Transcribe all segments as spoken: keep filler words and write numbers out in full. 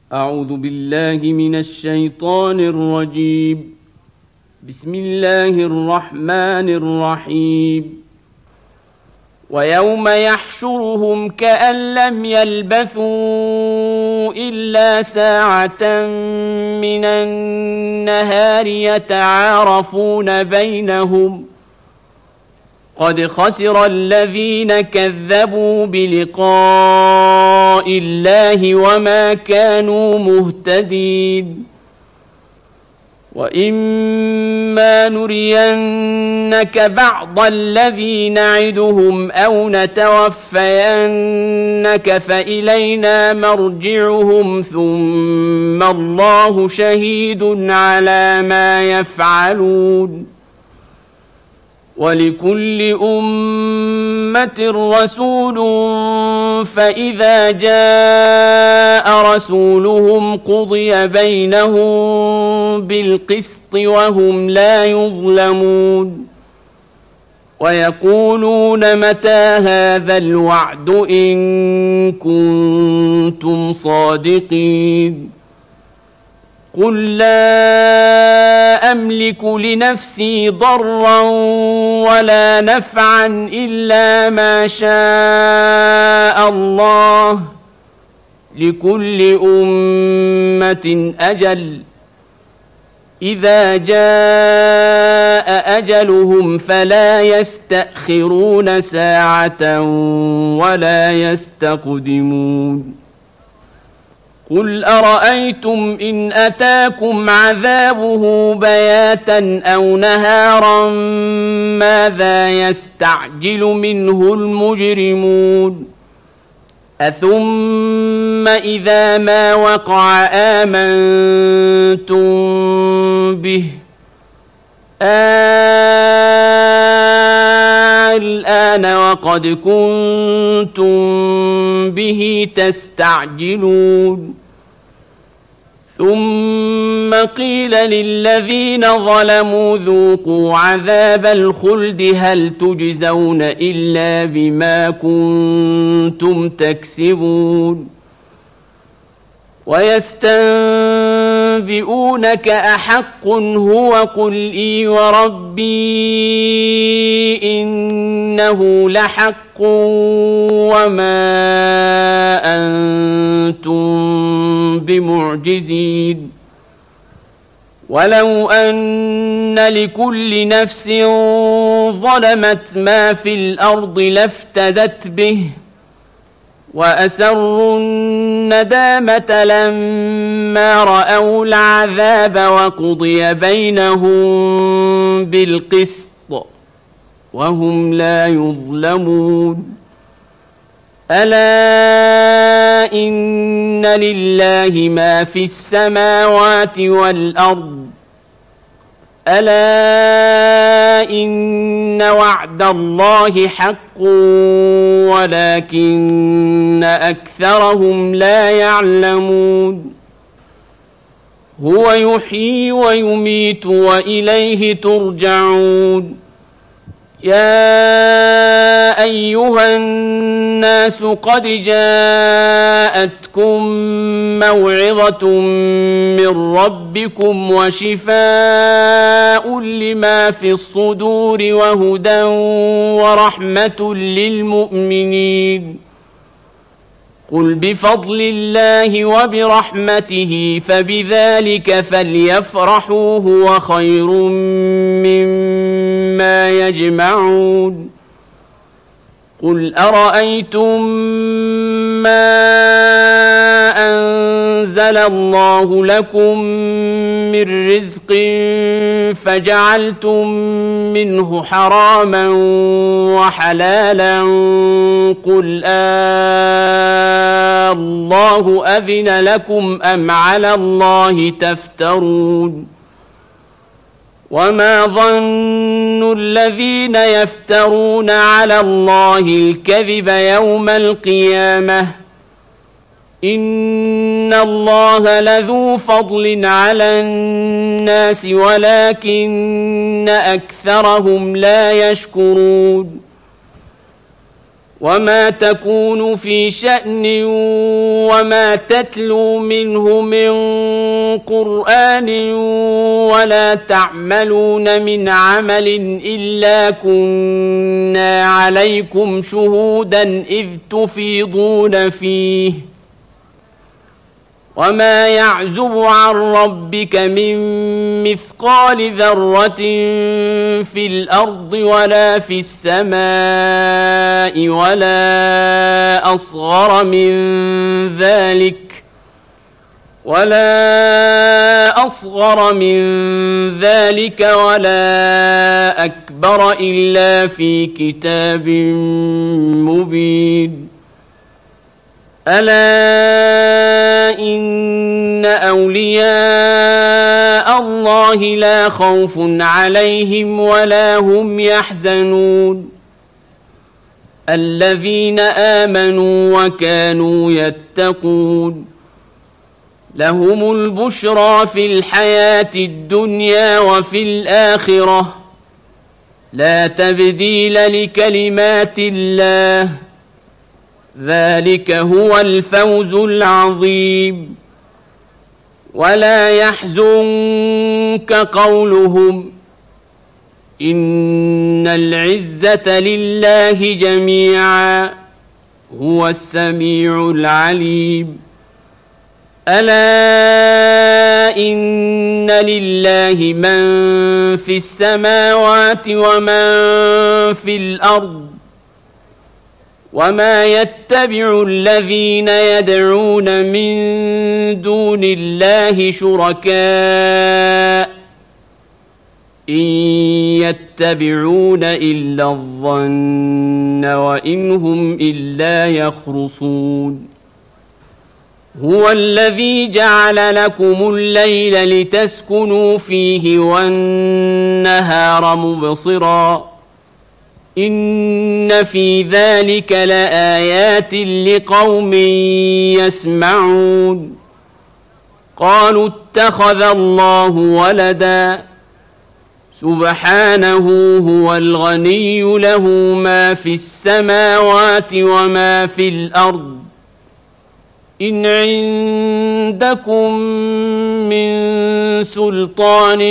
أعوذ بالله من الشيطان الرجيم. بسم الله الرحمن الرحيم. ويوم يحشرهم كأن لم يلبثوا إلا ساعة من النهار يتعارفون بينهم قد خسر الذين كذبوا بلقاء الله وما كانوا مهتدين. وإما نرينك بعض الذي نعدهم أو نتوفينك فإلينا مرجعهم ثم الله شهيد على ما يفعلون. ولكل أمة رسول فإذا جاء رسولهم قضي بينهم بالقسط وهم لا يظلمون. ويقولون متى هذا الوعد إن كنتم صادقين. قل لا أملك لنفسي ضرا ولا نفعا إلا ما شاء الله لكل أمة أجل إذا جاء أجلهم فلا يستأخرون ساعة ولا يستقدمون. قل أرأيتم إن أتاكم عذابه بياتا أو نهارا ماذا يستعجل منه المجرمون. أثم إذا ما وقع آمنتم به الآن وقد كنتم به تستعجلون. ثم قيل للذين ظلموا ذوقوا عذاب الخلد هل تجزون إلا بما كنتم تكسبون. ويستنبئونك أحق هو قل إي وربي إنه لحق وما أنتم بمعجزين. ولو أن لكل نفس ظلمت ما في الأرض لافتدت به وأسروا الندامة لما رأوا العذاب وقضي بينهم بالقسط وهم لا يظلمون. ألا إن لله ما في السماوات والأرض ألا إن وعد الله حق ولكن أكثرهم لا يعلمون. هو يحيي ويميت وإليه ترجعون. يا أيها الناس قد جاءتكم موعظة من ربكم وشفاء لما في الصدور وهدى ورحمة للمؤمنين. قل بفضل الله وبرحمته فبذلك فليفرحوا هو خير مما يجمعون. قل أرأيتم ما أنزل الله لكم من رزق فجعلتم منه حراما وحلالا قل آه الله أذن لكم أم على الله تفترون. وما ظن الذين يفترون على الله الكذب يوم القيامة إن الله لذو فضل على الناس ولكن أكثرهم لا يشكرون. وما تكون في شأن وما تتلو منه من قرآن ولا تعملون من عمل إلا كنا عليكم شهودا إذ تفيضون فيه وما يعزب عن ربك من مثقال ذرة في الأرض ولا في السماء ولا أصغر من ذلك ولا أصغر من ذلك ولا أكبر إلا في كتاب مبين. ألا إن أولياء الله لا خوف عليهم ولا هم يحزنون الذين آمنوا وكانوا يتقون لهم البشرى في الحياة الدنيا وفي الآخرة لا تبديل لكلمات الله ذلك هو الفوز العظيم. ولا يحزنك قولهم إن العزة لله جميعا هو السميع العليم. ألا إن لله من في السماوات ومن في الأرض وما يتبع الذين يدعون من دون الله شركاء إن يتبعون إلا الظن وإن هم إلا يخرصون. هو الذي جعل لكم الليل لتسكنوا فيه والنهار مبصراً إن في ذلك لآيات لقوم يسمعون. قالوا اتخذ الله ولدا سبحانه هو الغني له ما في السماوات وما في الأرض إن عندكم من سلطان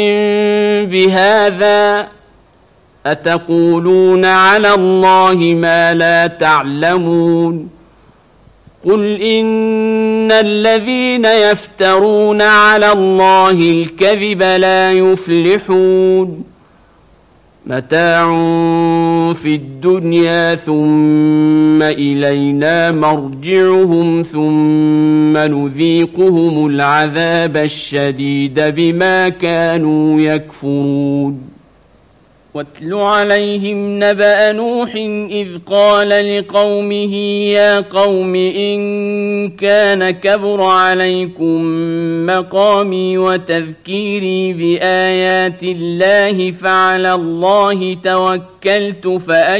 بهذا أتقولون على الله ما لا تعلمون. قل إن الذين يفترون على الله الكذب لا يفلحون متاع في الدنيا ثم إلينا مرجعهم ثم نذيقهم العذاب الشديد بما كانوا يكفرون. واتل عليهم نبأ نوح إذ قال لقومه يا قوم إن كان كبر عليكم مقامي وتذكيري بآيات الله فعلى الله توكلت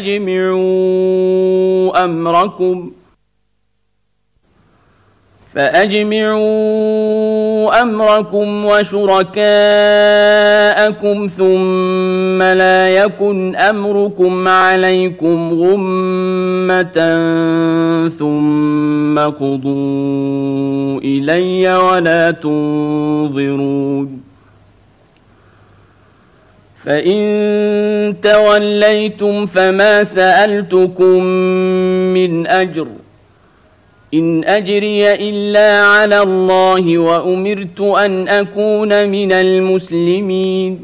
فأجمعوا أمركم فأجمعوا أمركم وشركاءكم ثم لا يكن أمركم عليكم غمة ثم قضوا إلي ولا تنظرون. فإن توليتم فما سألتكم من أجر إن أجري إلا على الله وأمرت أن أكون من المسلمين.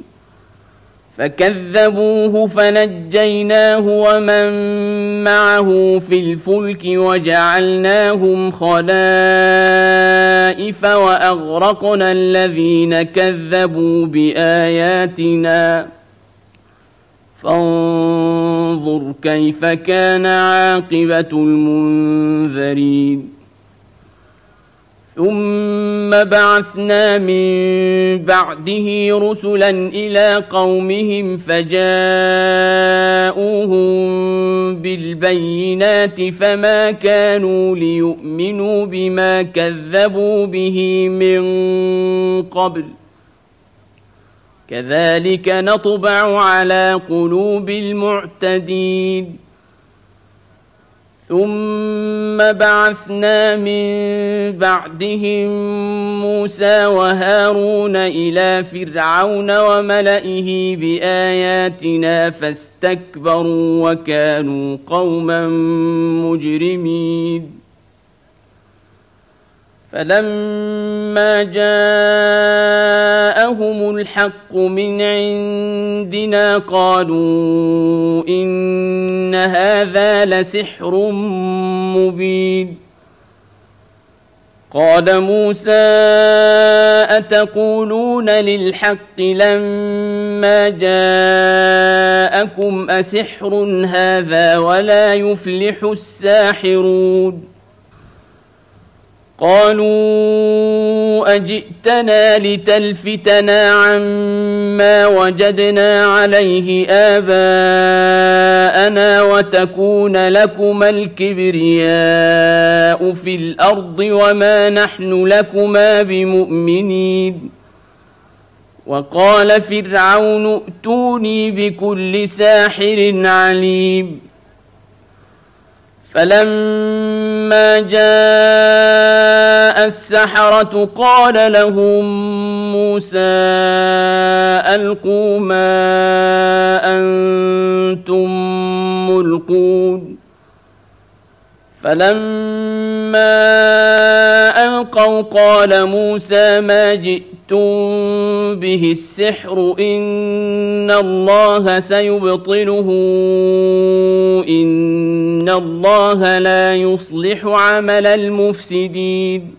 فكذبوه فنجيناه ومن معه في الفلك وجعلناهم خلائف وأغرقنا الذين كذبوا بآياتنا فانظر كيف كان عاقبة المنذرين. ثم بعثنا من بعده رسلا إلى قومهم فجاءوهم بالبينات فما كانوا ليؤمنوا بما كذبوا به من قبل كذلك نطبع على قلوب المعتدين. ثم بعثنا من بعدهم موسى وهارون إلى فرعون وملئه بآياتنا فاستكبروا وكانوا قوما مجرمين فلما جاءهم الحق من عندنا قالوا إن هذا لسحر مبين قال موسى أتقولون للحق لما جاءكم أسحر هذا ولا يفلح الساحرون قالوا أجئتنا لتلفتنا عما وجدنا عليه آباءنا وتكون لكما الكبرياء في الأرض وما نحن لكما بمؤمنين وقال فرعون ائتوني بكل ساحر عليم فلما جاء السحرة قال لهم موسى ألقوا ما أنتم ملقون فلما ألقوا قال موسى ما جئتم به السحر إن الله سيبطله إن الله لا يصلح عمل المفسدين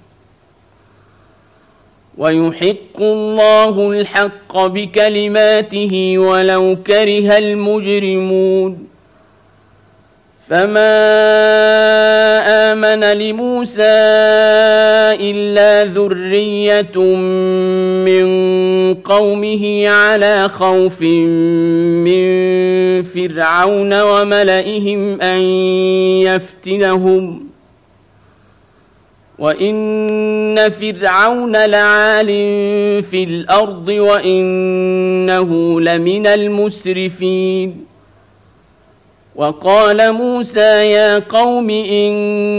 ويحق الله الحق بكلماته ولو كره المجرمون فما آمن لموسى إلا ذرية من قومه على خوف من فرعون وملئهم أن يفتنهم وإن فرعون لعال في الأرض وإنه لمن المسرفين وقال موسى يا قوم إن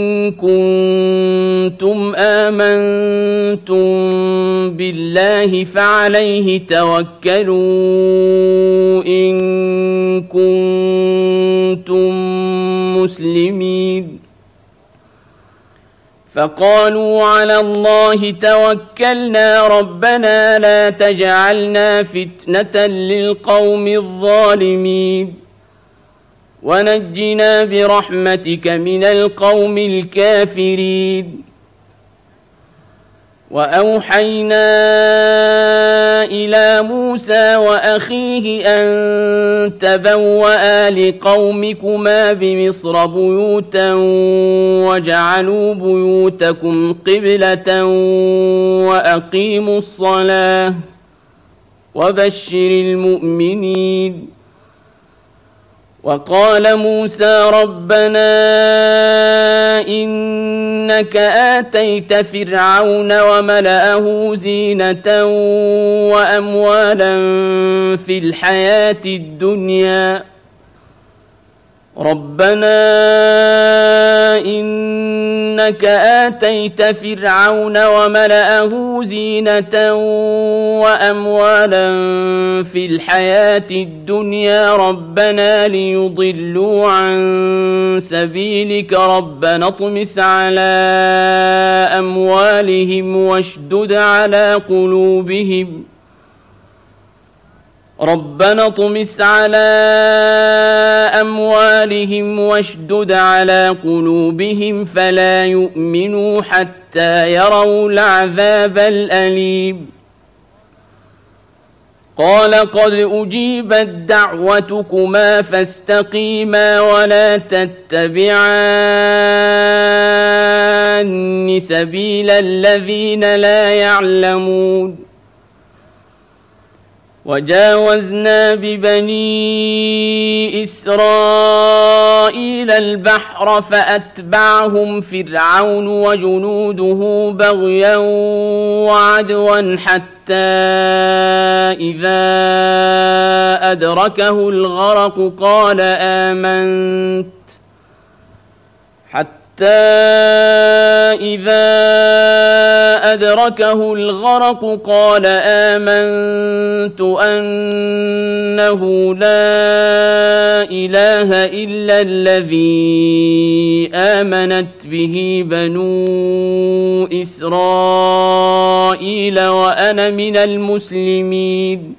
كنتم آمنتم بالله فعليه توكلوا إن كنتم مسلمين فقالوا على الله توكلنا ربنا لا تجعلنا فتنة للقوم الظالمين ونجنا برحمتك من القوم الكافرين وأوحينا إلى موسى وأخيه أن تبوأ لقومكما بمصر بيوتا وجعلوا بيوتكم قبلة وأقيموا الصلاة وبشر المؤمنين وقال موسى ربنا إنك آتيت فرعون وملأه زينة وأموالا في الحياة الدنيا ربنا إنك آتيت فرعون وملأه زينة وأموالا في الحياة الدنيا ربنا ليضلوا عن سبيلك ربنا اطمس على أموالهم واشدد على قلوبهم ربنا اطمس على أموالهم واشدد على قلوبهم فلا يؤمنوا حتى يروا العذاب الأليم قال قد أجيبت دعوتكما فاستقيما ولا تتبعان سبيل الذين لا يعلمون وجاوزنا ببني إسرائيل البحر فأتبعهم فرعون وجنوده بغيا وعدوا حتى إذا أدركه الغرق قال آمنت حتى إذا أدركه الغرق قال آمنت أنه لا إله إلا الذي آمنت به بنو إسرائيل وأنا من المسلمين.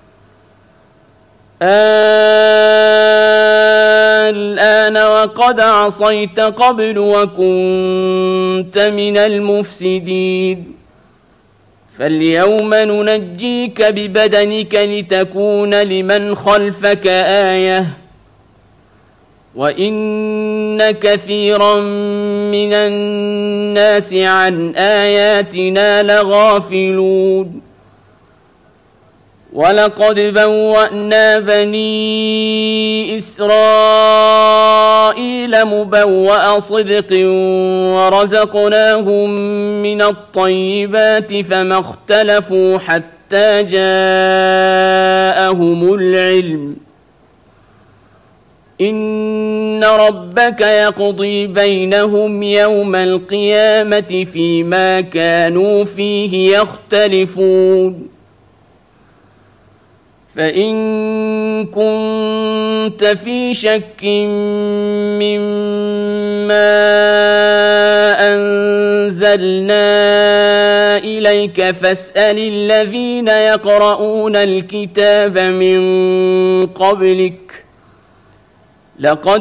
الآن وقد عصيت قبل وكنت من المفسدين. فاليوم ننجيك ببدنك لتكون لمن خلفك آية وإن كثيرا من الناس عن آياتنا لغافلون. ولقد بوأنا بني إسرائيل مبوأ صدق ورزقناهم من الطيبات فما اختلفوا حتى جاءهم العلم. إن ربك يقضي بينهم يوم القيامة فيما كانوا فيه يختلفون. فإن كنت في شك مما أنزلنا إليك فاسأل الذين يقرؤون الكتاب من قبلك لقد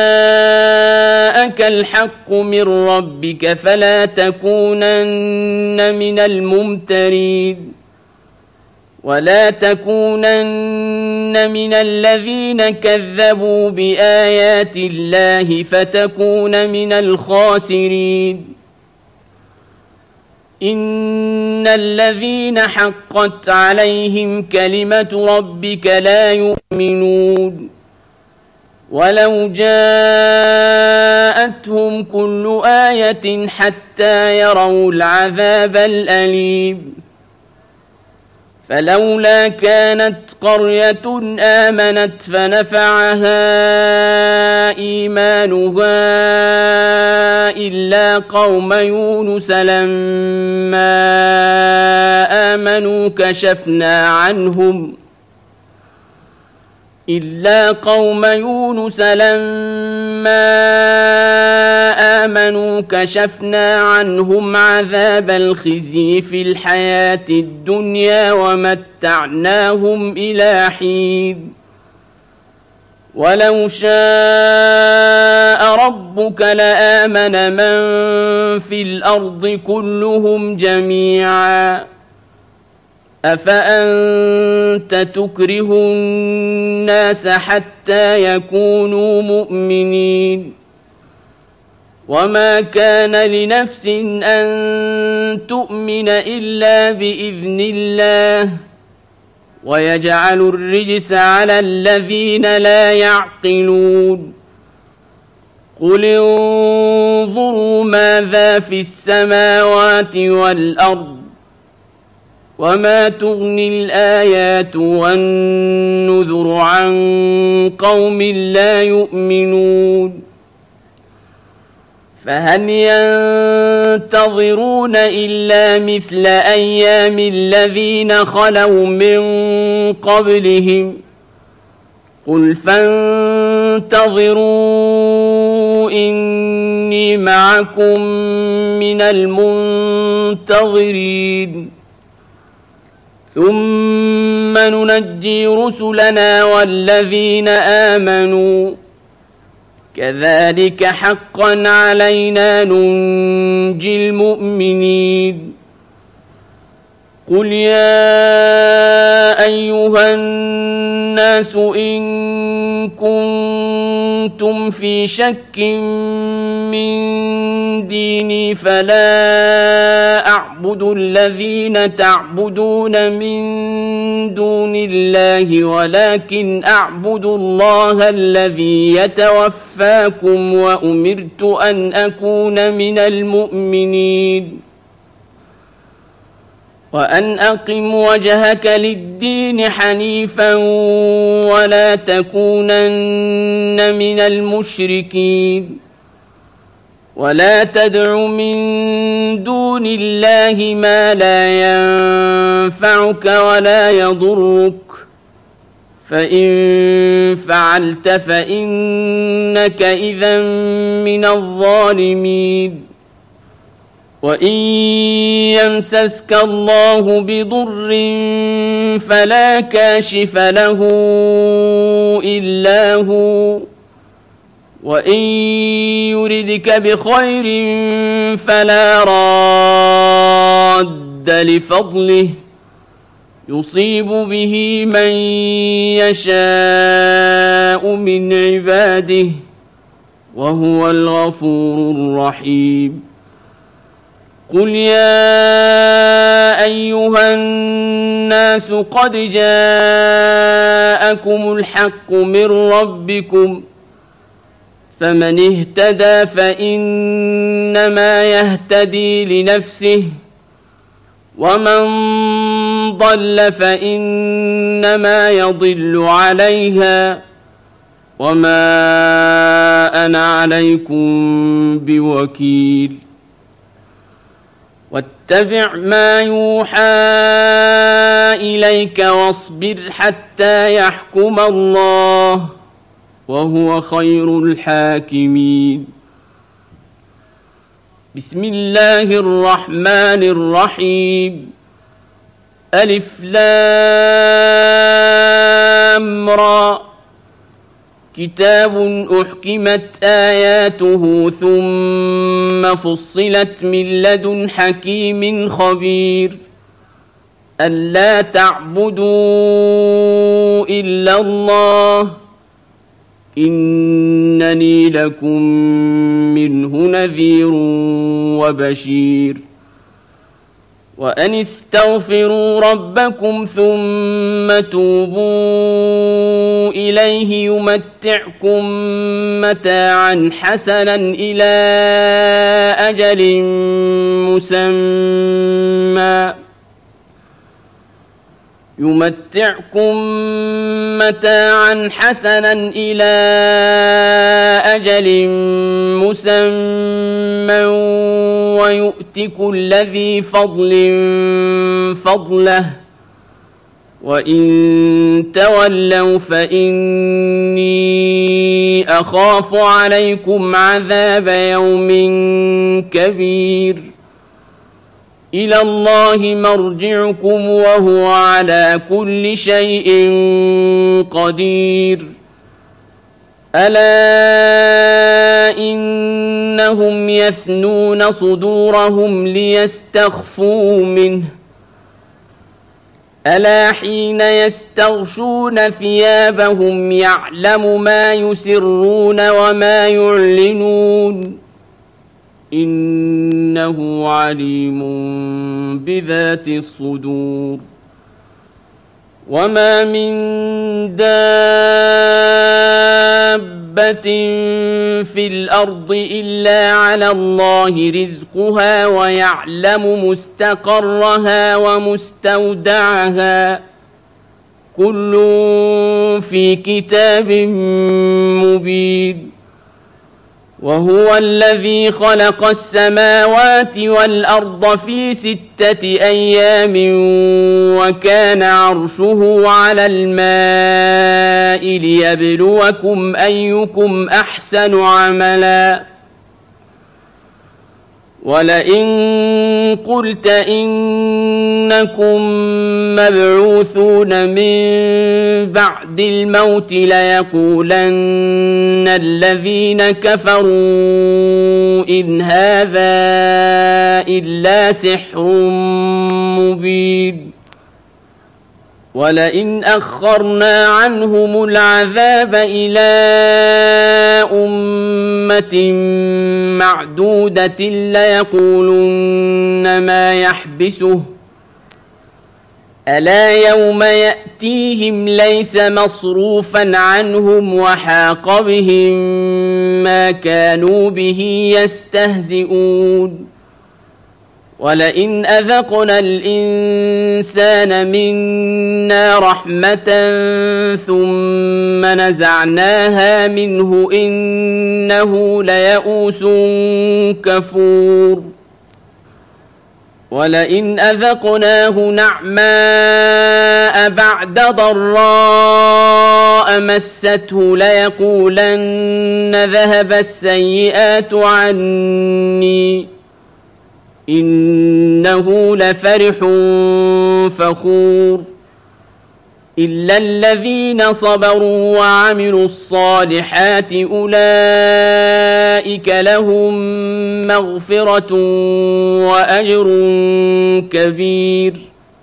جاءك الحق من ربك فلا تكونن من الممترين. ولا تكونن من الذين كذبوا بآيات الله فتكون من الخاسرين. إن الذين حقت عليهم كلمة ربك لا يؤمنون ولو جاءتهم كل آية حتى يروا العذاب الأليم. فلولا كانت قرية آمنت فنفعها إيمانها إلا قوم يونس لما آمنوا كشفنا عنهم إلا قوم يونس لما آمنوا كشفنا عنهم عذاب الخزي في الحياة الدنيا ومتعناهم إلى حين. ولو شاء ربك لآمن من في الأرض كلهم جميعا أفأنت تكره الناس حتى يكونوا مؤمنين. وما كان لنفس أن تؤمن إلا بإذن الله ويجعل الرجس على الذين لا يعقلون. قل انظروا ماذا في السماوات والأرض وما تغني الآيات والنذر عن قوم لا يؤمنون. فهل ينتظرون إلا مثل أيام الذين خلوا من قبلهم قل فانتظروا إني معكم من المنتظرين. ثم ننجي رسلنا والذين آمنوا كذلك حقا علينا ننجي المؤمنين. قل يا أيها الناس إن كنتم في شك من ديني فلا أعبد الذين تعبدون من دون الله ولكن أعبد الله الذي يتوفاكم وأمرت أن أكون من المؤمنين وأن أقم وجهك للدين حنيفا ولا تكونن من المشركين. ولا تدع من دون الله ما لا ينفعك ولا يضرك فإن فعلت فإنك إذا من الظالمين وإن يمسسك الله بضر فلا كاشف له إلا هو وإن يردك بخير فلا راد لفضله يصيب به من يشاء من عباده وهو الغفور الرحيم قل يا أيها الناس قد جاءكم الحق من ربكم فمن اهتدى فإنما يهتدي لنفسه ومن ضل فإنما يضل عليها وما أنا عليكم بوكيل واتبع ما يوحى إليك واصبر حتى يحكم الله وهو خير الحاكمين بسم الله الرحمن الرحيم ألف لام را كتاب أحكمت آياته ثم فصلت من لدن حكيم خبير ألا تعبدوا إلا الله إنني لكم منه نذير وبشير وأن استغفروا ربكم ثم توبوا إليه يمتعكم متاعا حسنا إلى أجل مسمى يمتعكم متاعا حسنا إلى أجل مسمى ويؤت كل ذي فضل فضله وإن تولوا فإني أخاف عليكم عذاب يوم كبير إلى الله مرجعكم وهو على كل شيء قدير ألا إنهم يثنون صدورهم ليستخفوا منه ألا حين يستغشون ثيابهم يعلم ما يسرون وما يعلنون إنه عليم بذات الصدور وما من دابة في الأرض إلا على الله رزقها ويعلم مستقرها ومستودعها كل في كتاب مبين وهو الذي خلق السماوات والأرض في ستة أيام وكان عرشه على الماء ليبلوكم أيكم أحسن عملا ولئن قلت إنكم مبعوثون من بعد الموت ليقولن الذين كفروا إن هذا إلا سحر مبين ولئن أخرنا عنهم العذاب إلى أمة معدودة ليقولن ما يحبسه ألا يوم يأتيهم ليس مصروفا عنهم وحاق بهم ما كانوا به يستهزئون ولئن أذقنا الإنسان منا رحمة ثم نزعناها منه إنه ليئوس كفور ولئن أذقناه نعماء بعد ضراء مسته ليقولن ذهب السيئات عني إنه لفرح فخور إلا الذين صبروا وعملوا الصالحات أولئك لهم مغفرة وأجر كبير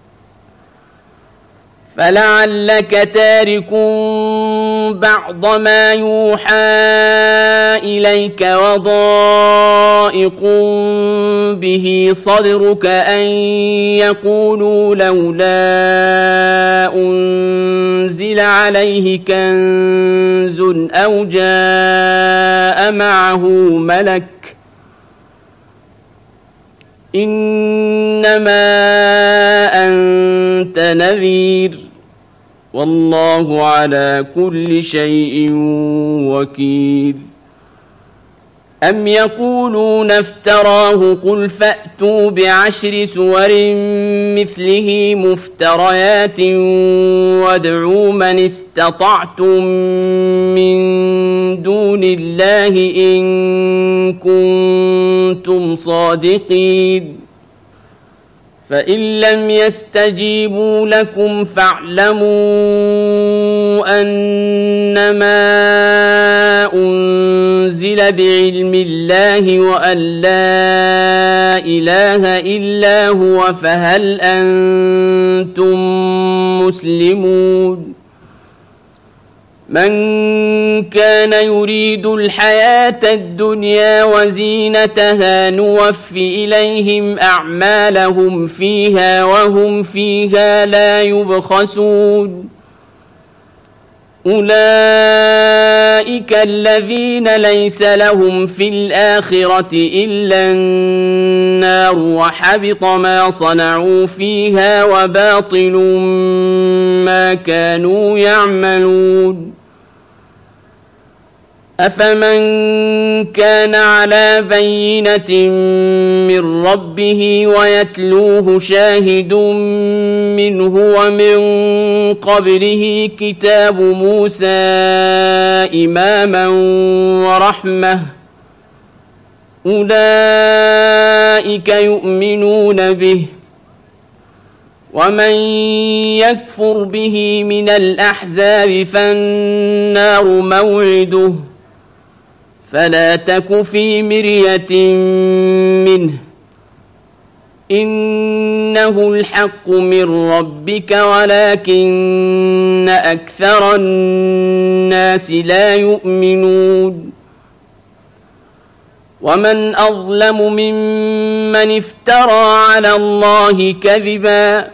فلعلك تارك بعض ما يوحى إليك وضائق به صدرك أن يقولوا لولا أنزل عليه كنز أو جاء معه ملك إنما أنت نذير والله على كل شيء وكيل أم يقولون افتراه قل فأتوا بعشر سور مثله مفتريات وادعوا من استطعتم من دون الله إن كنتم صادقين فإن لم يستجيبوا لكم فاعلموا أنما أنزل بعلم الله وأن لا إله إلا هو فهل أنتم مسلمون من كان يريد الحياة الدنيا وزينتها نوف إليهم أعمالهم فيها وهم فيها لا يبخسون أولئك الذين ليس لهم في الآخرة إلا النار وحبط ما صنعوا فيها وباطل ما كانوا يعملون أفمن كان على بينة من ربه ويتلوه شاهد منه ومن قبله كتاب موسى إماما ورحمة أولئك يؤمنون به ومن يكفر به من الأحزاب فالنار موعده فلا تك في مرية منه إنه الحق من ربك ولكن أكثر الناس لا يؤمنون ومن أظلم ممن افترى على الله كذبا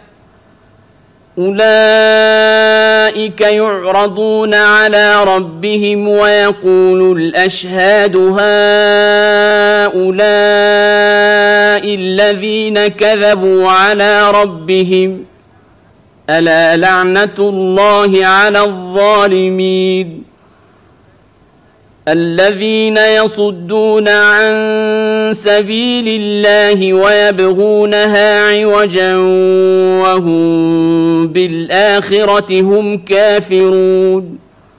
أولئك يعرضون على ربهم ويقول الأشهاد هؤلاء الذين كذبوا على ربهم ألا لعنة الله على الظالمين الذين يصدون عن سبيل الله ويبغونها عوجا وهم بالآخرة هم كافرون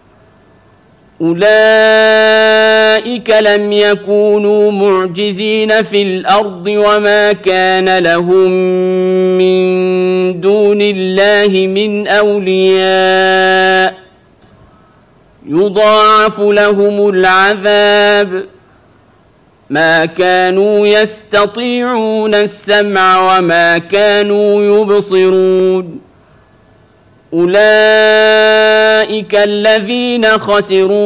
أولئك لم يكونوا معجزين في الأرض وما كان لهم من دون الله من أولياء يضاعف لهم العذاب ما كانوا يستطيعون السمع وما كانوا يبصرون أولئك الذين خسروا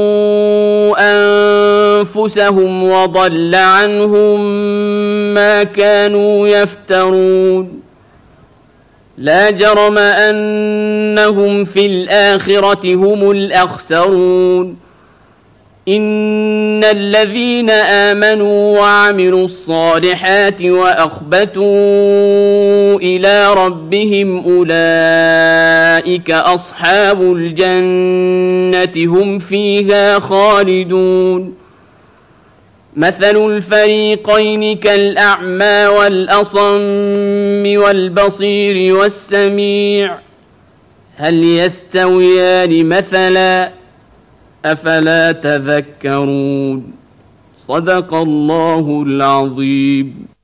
أنفسهم وضل عنهم ما كانوا يفترون لا جرم أنهم في الآخرة هم الأخسرون إن الذين آمنوا وعملوا الصالحات وأخبتوا إلى ربهم أولئك أصحاب الجنة هم فيها خالدون مثل الفريقين كالأعمى والأصم والبصير والسميع هل يستويان مثلا أفلا تذكرون صدق الله العظيم.